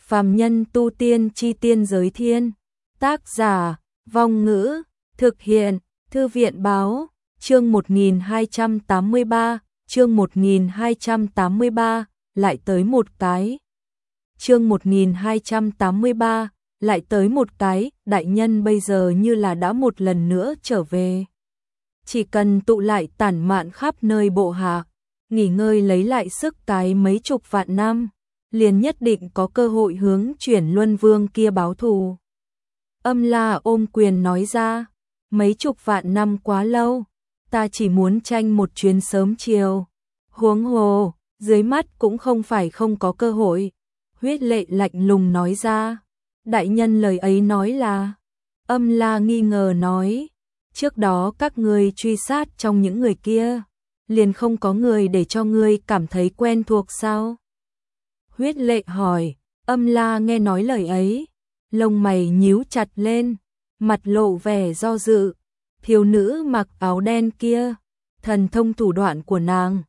Phàm nhân tu tiên chi tiên giới thiên. Tác giả, Vong Ngữ, thực hiện, Thư viện báo, chương 1283, chương 1283, lại tới một cái. Chương 1283, lại tới một cái, đại nhân bây giờ như là đã một lần nữa trở về. Chỉ cần tụ lại tản mạn khắp nơi bộ hạ, nghỉ ngơi lấy lại sức cái mấy chục vạn năm, liền nhất định có cơ hội hướng chuyển luân vương kia báo thù. Âm La ôm quyền nói ra, mấy chục vạn năm quá lâu, ta chỉ muốn tranh một chuyến sớm chiều. Huống hồ, dưới mắt cũng không phải không có cơ hội. Huyết Lệ lạnh lùng nói ra, đại nhân lời ấy nói là. Âm La nghi ngờ nói, trước đó các ngươi truy sát trong những người kia, liền không có người để cho ngươi cảm thấy quen thuộc sao? Huyết Lệ hỏi. Âm La nghe nói lời ấy, lông mày nhíu chặt lên, mặt lộ vẻ do dự. Thiếu nữ mặc áo đen kia, thần thông thủ đoạn của nàng,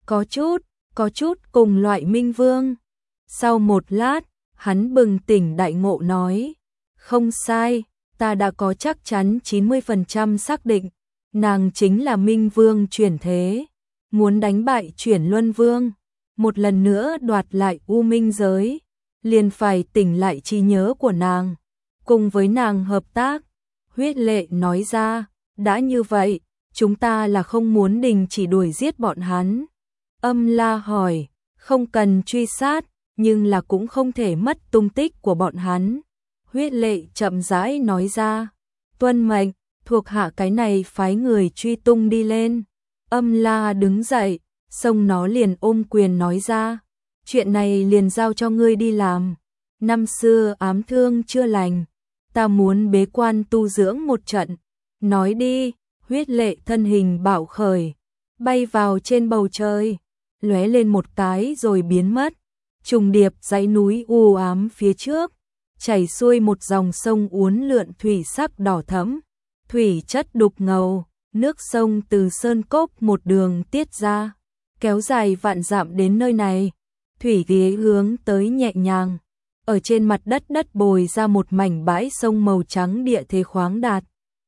có chút cùng loại Minh Vương. Sau một lát, hắn bừng tỉnh đại ngộ nói, không sai, ta đã có chắc chắn 90% xác định, nàng chính là Minh Vương chuyển thế, muốn đánh bại chuyển luân vương, một lần nữa đoạt lại U Minh giới, liền phải tỉnh lại trí nhớ của nàng, cùng với nàng hợp tác. Huyết Lệ nói ra, đã như vậy, chúng ta là không muốn đình chỉ đuổi giết bọn hắn. Âm La hỏi, không cần truy sát, nhưng là cũng không thể mất tung tích của bọn hắn. Huyết Lệ chậm rãi nói ra, tuân mệnh, thuộc hạ cái này phái người truy tung đi lên. Âm La đứng dậy, xong nó liền ôm quyền nói ra, chuyện này liền giao cho ngươi đi làm. Năm xưa ám thương chưa lành, ta muốn bế quan tu dưỡng một trận. Nói đi. Huyết Lệ thân hình bạo khởi, bay vào trên bầu trời, lóe lên một cái rồi biến mất. Trùng điệp dãy núi u ám phía trước, chảy xuôi một dòng sông uốn lượn thủy sắc đỏ thẫm, thủy chất đục ngầu, nước sông từ sơn cốc một đường tiết ra, kéo dài vạn dặm đến nơi này. Thủy ghế hướng tới nhẹ nhàng, ở trên mặt đất bồi ra một mảnh bãi sông màu trắng địa thế khoáng đạt.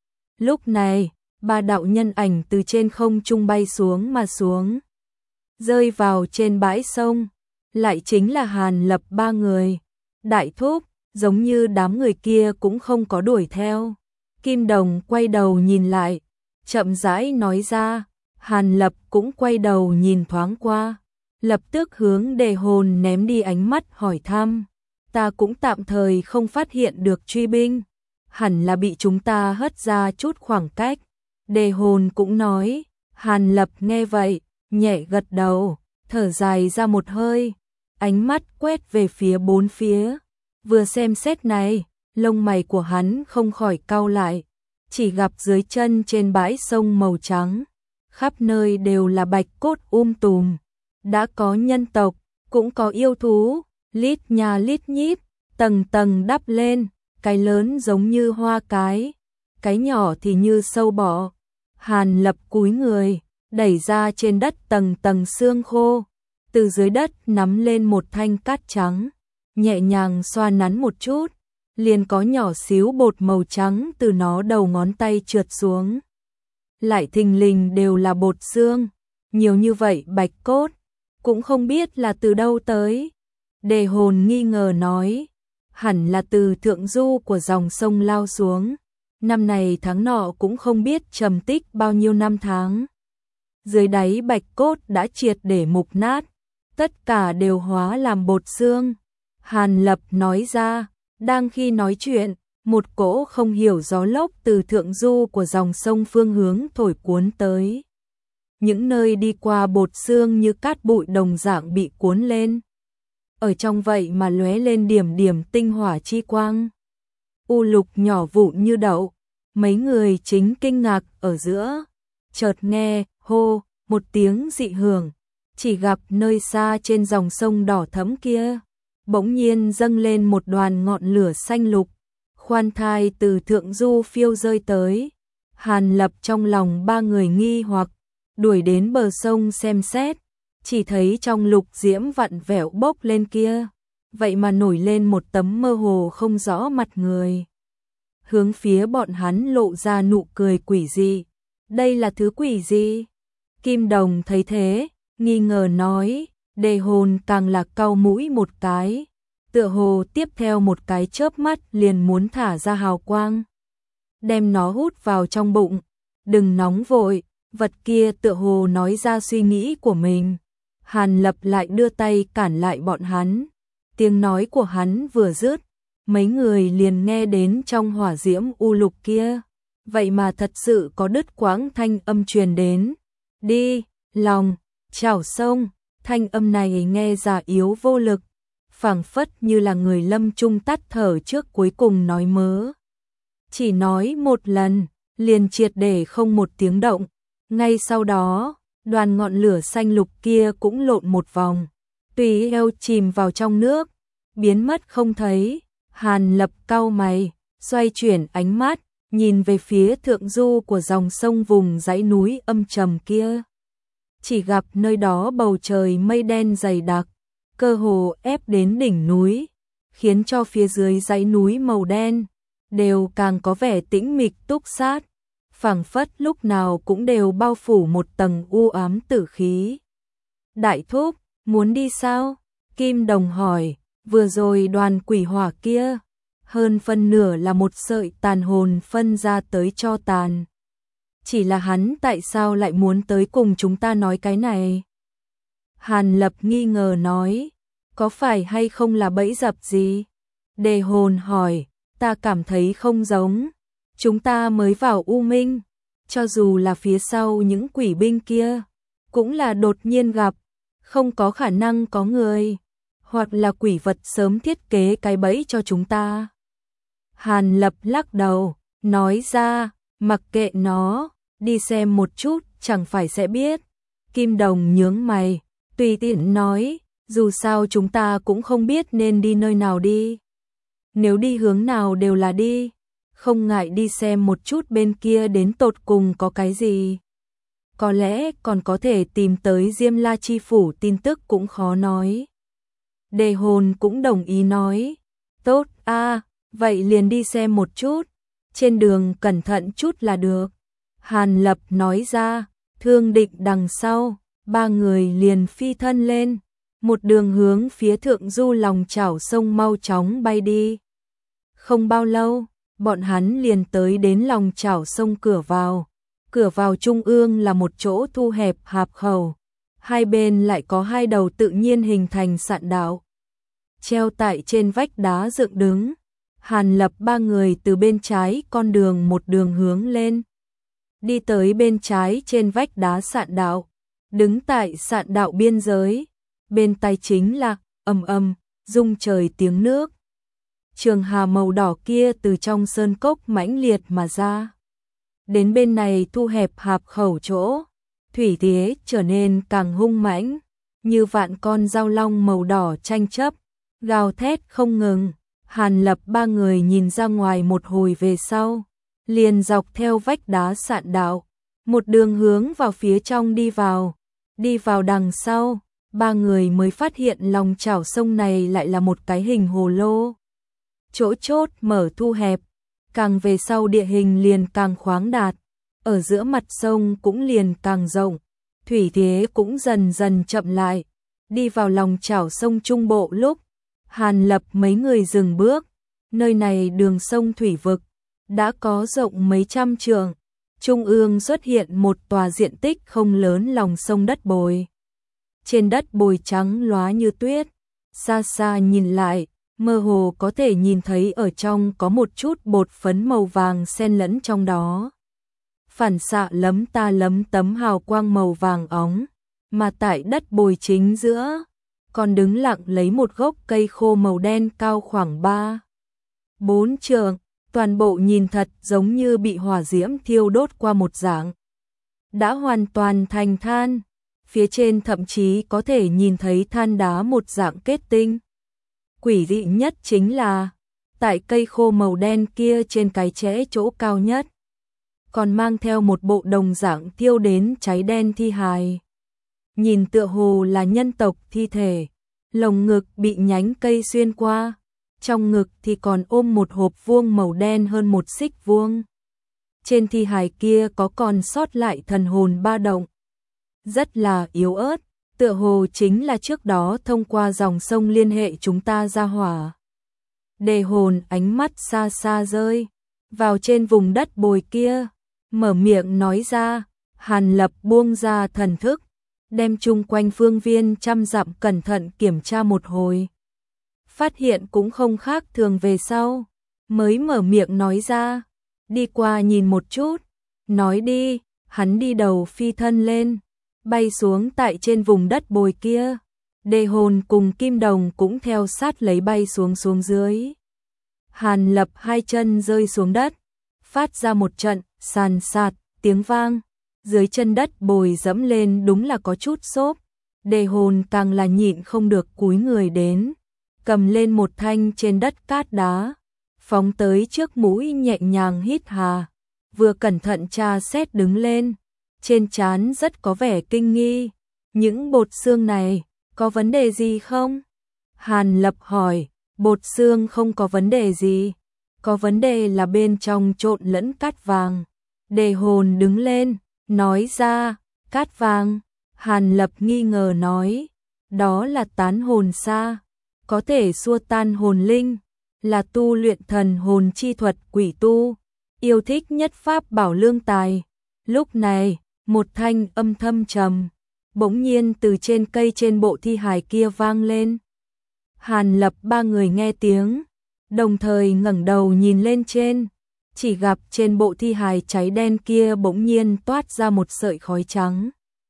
Lúc này, ba đạo nhân ảnh từ trên không trung bay xuống mà xuống, rơi vào trên bãi sông, lại chính là Hàn Lập ba người. Đại thúc, giống như đám người kia cũng không có đuổi theo. Kim Đồng quay đầu nhìn lại, chậm rãi nói ra. Hàn Lập cũng quay đầu nhìn thoáng qua, lập tức hướng Đề Hồn ném đi ánh mắt hỏi thăm. Ta cũng tạm thời không phát hiện được truy binh, hẳn là bị chúng ta hất ra chút khoảng cách. Đề Hồn cũng nói. Hàn Lập nghe vậy, nhẹ gật đầu, thở dài ra một hơi, ánh mắt quét về phía bốn phía. Vừa xem xét này, lông mày của hắn không khỏi cau lại, chỉ gặp dưới chân trên bãi sông màu trắng, khắp nơi đều là bạch cốt tùm. Đã có nhân tộc, cũng có yêu thú, lít nhà lít nhít, tầng tầng đắp lên, cái lớn giống như hoa cái nhỏ thì như sâu bọ. Hàn Lập cúi người, đẩy ra trên đất tầng tầng xương khô, từ dưới đất nắm lên một thanh cát trắng, nhẹ nhàng xoa nắn một chút, liền có nhỏ xíu bột màu trắng từ nó đầu ngón tay trượt xuống. Lại thình lình đều là bột xương, nhiều như vậy bạch cốt, cũng không biết là từ đâu tới. Đề Hồn nghi ngờ nói, hẳn là từ thượng du của dòng sông lao xuống, năm này tháng nọ cũng không biết trầm tích bao nhiêu năm tháng. Dưới đáy bạch cốt đã triệt để mục nát, tất cả đều hóa làm bột xương. Hàn Lập nói ra, đang khi nói chuyện, một cỗ không hiểu gió lốc từ thượng du của dòng sông phương hướng thổi cuốn tới. Những nơi đi qua bột xương như cát bụi đồng dạng bị cuốn lên. Ở trong vậy mà lóe lên điểm điểm tinh hỏa chi quang. U lục nhỏ vụn như đậu, mấy người chính kinh ngạc ở giữa, chợt nghe hô một tiếng dị hưởng, chỉ gặp nơi xa trên dòng sông đỏ thẫm kia, bỗng nhiên dâng lên một đoàn ngọn lửa xanh lục, khoan thai từ thượng du phiêu rơi tới. Hàn Lập trong lòng ba người nghi hoặc, đuổi đến bờ sông xem xét, chỉ thấy trong lục diễm vặn vẹo bốc lên kia, vậy mà nổi lên một tấm mơ hồ không rõ mặt người. Hướng phía bọn hắn lộ ra nụ cười quỷ dị. Đây là thứ quỷ gì? Kim Đồng thấy thế, nghi ngờ nói, Đề Hồn càng là cau mũi một cái, tựa hồ tiếp theo một cái chớp mắt liền muốn thả ra hào quang, đem nó hút vào trong bụng. Đừng nóng vội, vật kia tựa hồ nói ra suy nghĩ của mình. Hàn Lập lại đưa tay cản lại bọn hắn. Tiếng nói của hắn vừa dứt, mấy người liền nghe đến trong hỏa diễm u lục kia, vậy mà thật sự có đứt quãng thanh âm truyền đến. Đi, lòng, chảo sông. Thanh âm này nghe già yếu vô lực, phảng phất như là người lâm chung tắt thở trước cuối cùng nói mớ. Chỉ nói một lần, liền triệt để không một tiếng động. Ngay sau đó, đoàn ngọn lửa xanh lục kia cũng lộn một vòng, tùy theo chìm vào trong nước, biến mất không thấy. Hàn Lập cau mày, xoay chuyển ánh mắt, nhìn về phía thượng du của dòng sông vùng dãy núi âm trầm kia. Chỉ gặp nơi đó bầu trời mây đen dày đặc, cơ hồ ép đến đỉnh núi, khiến cho phía dưới dãy núi màu đen đều càng có vẻ tĩnh mịch túc sát, phảng phất lúc nào cũng đều bao phủ một tầng u ám tử khí. Đại thúc, muốn đi sao? Kim Đồng hỏi. Vừa rồi đoàn quỷ hỏa kia, hơn phân nửa là một sợi tàn hồn phân ra tới cho tàn. Chỉ là hắn tại sao lại muốn tới cùng chúng ta nói cái này? Hàn Lập nghi ngờ nói, có phải hay không là bẫy dập gì? Đề Hồn hỏi, ta cảm thấy không giống. Chúng ta mới vào U Minh, cho dù là phía sau những quỷ binh kia, cũng là đột nhiên gặp, không có khả năng có người hoặc là quỷ vật sớm thiết kế cái bẫy cho chúng ta. Hàn Lập lắc đầu, nói ra, mặc kệ nó, đi xem một chút, chẳng phải sẽ biết. Kim Đồng nhướng mày, tùy tiện nói, dù sao chúng ta cũng không biết nên đi nơi nào đi. Nếu đi hướng nào đều là đi, không ngại đi xem một chút bên kia đến tột cùng có cái gì. Có lẽ còn có thể tìm tới Diêm La Chi Phủ tin tức cũng khó nói. Đề Hồn cũng đồng ý nói, tốt a, vậy liền đi xem một chút, trên đường cẩn thận chút là được. Hàn Lập nói ra, Thương Định đằng sau, ba người liền phi thân lên, một đường hướng phía thượng du lòng chảo sông mau chóng bay đi. Không bao lâu, bọn hắn liền tới đến lòng chảo sông cửa vào. Cửa vào trung ương là một chỗ thu hẹp hạp khẩu, hai bên lại có hai đầu tự nhiên hình thành sạn đạo, treo tại trên vách đá dựng đứng. Hàn Lập ba người từ bên trái con đường một đường hướng lên, đi tới bên trái trên vách đá sạn đạo, đứng tại sạn đạo biên giới, bên tay chính là ầm ầm rung trời tiếng nước. Trường hà màu đỏ kia từ trong sơn cốc mãnh liệt mà ra. Đến bên này thu hẹp hạp khẩu chỗ, thủy thế trở nên càng hung mãnh, như vạn con dao long màu đỏ tranh chấp, gào thét không ngừng. Hàn Lập ba người nhìn ra ngoài một hồi về sau, liền dọc theo vách đá sạn đạo, một đường hướng vào phía trong đi vào. Đi vào đằng sau, ba người mới phát hiện lòng chảo sông này lại là một cái hình hồ lô. Chỗ chốt mở thu hẹp, càng về sau địa hình liền càng khoáng đạt, ở giữa mặt sông cũng liền càng rộng, thủy thế cũng dần dần chậm lại. Đi vào lòng chảo sông trung bộ lúc, Hàn Lập mấy người dừng bước, nơi này đường sông thủy vực, đã có rộng mấy trăm trượng, trung ương xuất hiện một tòa diện tích không lớn lòng sông đất bồi. Trên đất bồi trắng lóa như tuyết, xa xa nhìn lại, mơ hồ có thể nhìn thấy ở trong có một chút bột phấn màu vàng xen lẫn trong đó. Phản xạ lấm ta lấm tấm hào quang màu vàng óng, mà tại đất bồi chính giữa, còn đứng lặng lấy một gốc cây khô màu đen cao khoảng 3-4 trượng, toàn bộ nhìn thật giống như bị hỏa diễm thiêu đốt qua một dạng. Đã hoàn toàn thành than, phía trên thậm chí có thể nhìn thấy than đá một dạng kết tinh. Quỷ dị nhất chính là, tại cây khô màu đen kia trên cái chẽ chỗ cao nhất, còn mang theo một bộ đồng dạng thiêu đến cháy đen thi hài. Nhìn tựa hồ là nhân tộc thi thể, lồng ngực bị nhánh cây xuyên qua, trong ngực thì còn ôm một hộp vuông màu đen hơn một xích vuông. Trên thi hài kia có còn sót lại thần hồn ba động, rất là yếu ớt, tựa hồ chính là trước đó thông qua dòng sông liên hệ chúng ta ra hỏa. Đề hồn ánh mắt xa xa rơi vào trên vùng đất bồi kia, mở miệng nói ra. Hàn Lập buông ra thần thức, đem chung quanh phương viên trăm dặm cẩn thận kiểm tra một hồi. Phát hiện cũng không khác thường về sau, mới mở miệng nói ra, đi qua nhìn một chút. Nói đi, hắn đi đầu phi thân lên, bay xuống tại trên vùng đất bồi kia. Đề hồn cùng Kim Đồng cũng theo sát lấy bay xuống dưới. Hàn Lập hai chân rơi xuống đất, phát ra một trận sàn sạt tiếng vang. Dưới chân đất bồi dẫm lên đúng là có chút xốp. Đề hồn càng là nhịn không được cúi người đến, cầm lên một thanh trên đất cát đá, phóng tới trước mũi nhẹ nhàng hít hà, vừa cẩn thận tra xét đứng lên, trên trán rất có vẻ kinh nghi. Những bột xương này, có vấn đề gì không? Hàn Lập hỏi. Bột xương không có vấn đề gì, có vấn đề là bên trong trộn lẫn cát vàng. Đề hồn đứng lên, nói ra. Cát vàng? Hàn Lập nghi ngờ nói, đó là tán hồn sa, có thể xua tan hồn linh, là tu luyện thần hồn chi thuật quỷ tu, yêu thích nhất pháp bảo lương tài. Lúc này, một thanh âm thâm trầm bỗng nhiên từ trên cây trên bộ thi hài kia vang lên. Hàn Lập ba người nghe tiếng, đồng thời ngẩng đầu nhìn lên trên, chỉ gặp trên bộ thi hài cháy đen kia bỗng nhiên toát ra một sợi khói trắng,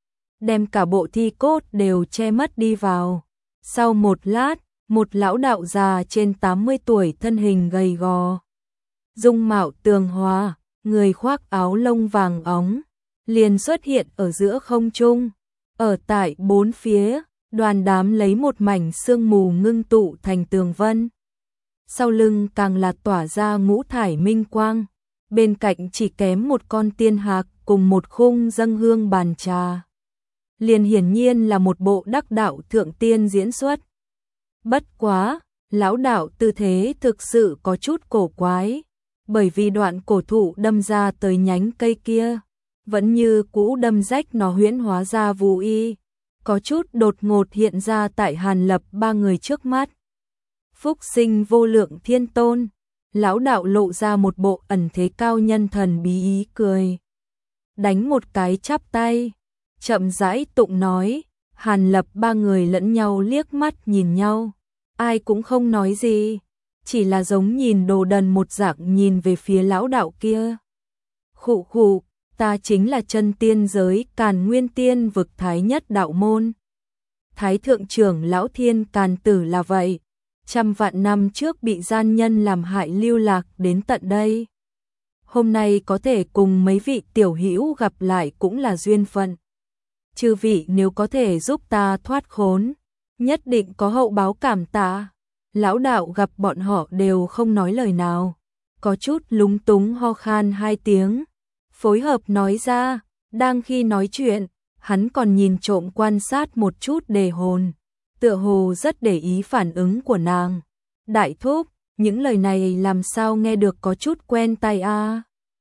đem cả bộ thi cốt đều che mất đi vào. Sau một lát, một lão đạo già trên 80 tuổi, thân hình gầy gò, dung mạo tường hòa, người khoác áo lông vàng óng, liền xuất hiện ở giữa không trung. Ở tại bốn phía, đoàn đám lấy một mảnh sương mù ngưng tụ thành tường vân. Sau lưng càng là tỏa ra ngũ thải minh quang, bên cạnh chỉ kém một con tiên hạc cùng một khung dâng hương bàn trà. Liền hiển nhiên là một bộ đắc đạo thượng tiên diễn xuất. Bất quá, lão đạo tư thế thực sự có chút cổ quái, bởi vì đoạn cổ thụ đâm ra tới nhánh cây kia, vẫn như cũ đâm rách nó huyễn hóa ra vũ y, có chút đột ngột hiện ra tại Hàn Lập ba người trước mắt. Phúc sinh vô lượng thiên tôn, lão đạo lộ ra một bộ ẩn thế cao nhân thần bí ý cười. Đánh một cái chắp tay, chậm rãi tụng nói. Hàn Lập ba người lẫn nhau liếc mắt nhìn nhau, ai cũng không nói gì, chỉ là giống nhìn đồ đần một dạng nhìn về phía lão đạo kia. Khụ khụ, ta chính là chân tiên giới Càn Nguyên Tiên vực Thái Nhất đạo môn. Thái thượng trưởng lão Thiên Càn Tử là vậy, trăm vạn năm trước bị gian nhân làm hại lưu lạc đến tận đây. Hôm nay có thể cùng mấy vị tiểu hữu gặp lại cũng là duyên phận. Chư vị nếu có thể giúp ta thoát khốn, nhất định có hậu báo cảm tạ. Lão đạo gặp bọn họ đều không nói lời nào, có chút lúng túng ho khan hai tiếng, phối hợp nói ra. Đang khi nói chuyện, hắn còn nhìn trộm quan sát một chút đề hồn, tựa hồ rất để ý phản ứng của nàng. Đại thúc, những lời này làm sao nghe được có chút quen tai a?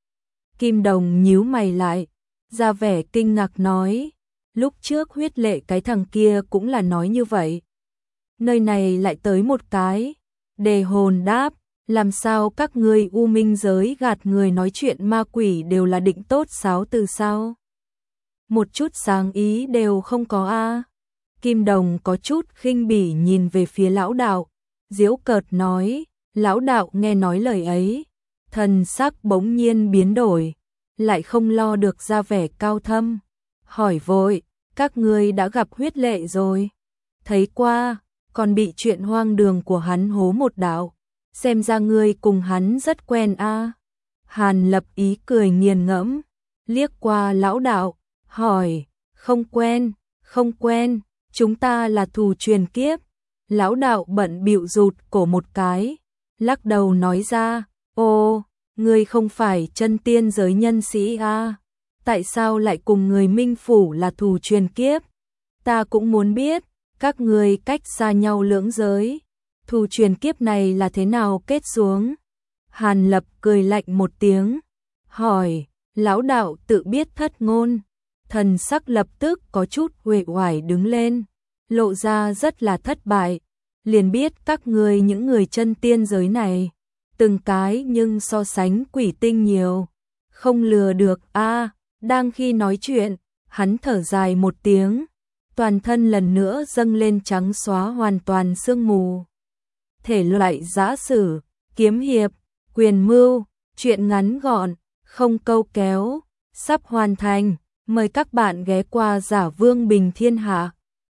Kim Đồng nhíu mày lại, ra vẻ kinh ngạc nói, lúc trước Huyết Lệ cái thằng kia cũng là nói như vậy. Nơi này lại tới một cái. Đề hồn đáp, làm sao các ngươi U Minh giới gạt người nói chuyện ma quỷ đều là định tốt xáo từ sao? Một chút sáng ý đều không có a. Kim Đồng có chút khinh bỉ nhìn về phía lão đạo, giễu cợt nói. Lão đạo nghe nói lời ấy, thần sắc bỗng nhiên biến đổi, lại không lo được ra vẻ cao thâm, hỏi vội, các ngươi đã gặp Huyết Lệ rồi? Thấy qua, còn bị chuyện hoang đường của hắn hố một đạo, xem ra ngươi cùng hắn rất quen a. Hàn Lập ý cười nghiền ngẫm, liếc qua lão đạo, hỏi, không quen, không quen, chúng ta là thù truyền kiếp. Lão đạo bận bịu rụt cổ một cái, lắc đầu nói ra, ô, ngươi không phải chân tiên giới nhân sĩ a, tại sao lại cùng người Minh Phủ là thù truyền kiếp? Ta cũng muốn biết, các ngươi cách xa nhau lưỡng giới, thù truyền kiếp này là thế nào kết xuống? Hàn Lập cười lạnh một tiếng, hỏi, lão đạo tự biết thất ngôn, thần sắc lập tức có chút uể oải đứng lên, lộ ra rất là thất bại, liền biết các ngươi những người chân tiên giới này, từng cái nhưng so sánh quỷ tinh nhiều, không lừa được a. Đang khi nói chuyện, hắn thở dài một tiếng, toàn thân lần nữa dâng lên trắng xóa hoàn toàn sương mù. Thể loại giã sử, kiếm hiệp, quyền mưu, truyện ngắn gọn, không câu kéo, sắp hoàn thành, mời các bạn ghé qua Giả Vương Bình Thiên Hạ.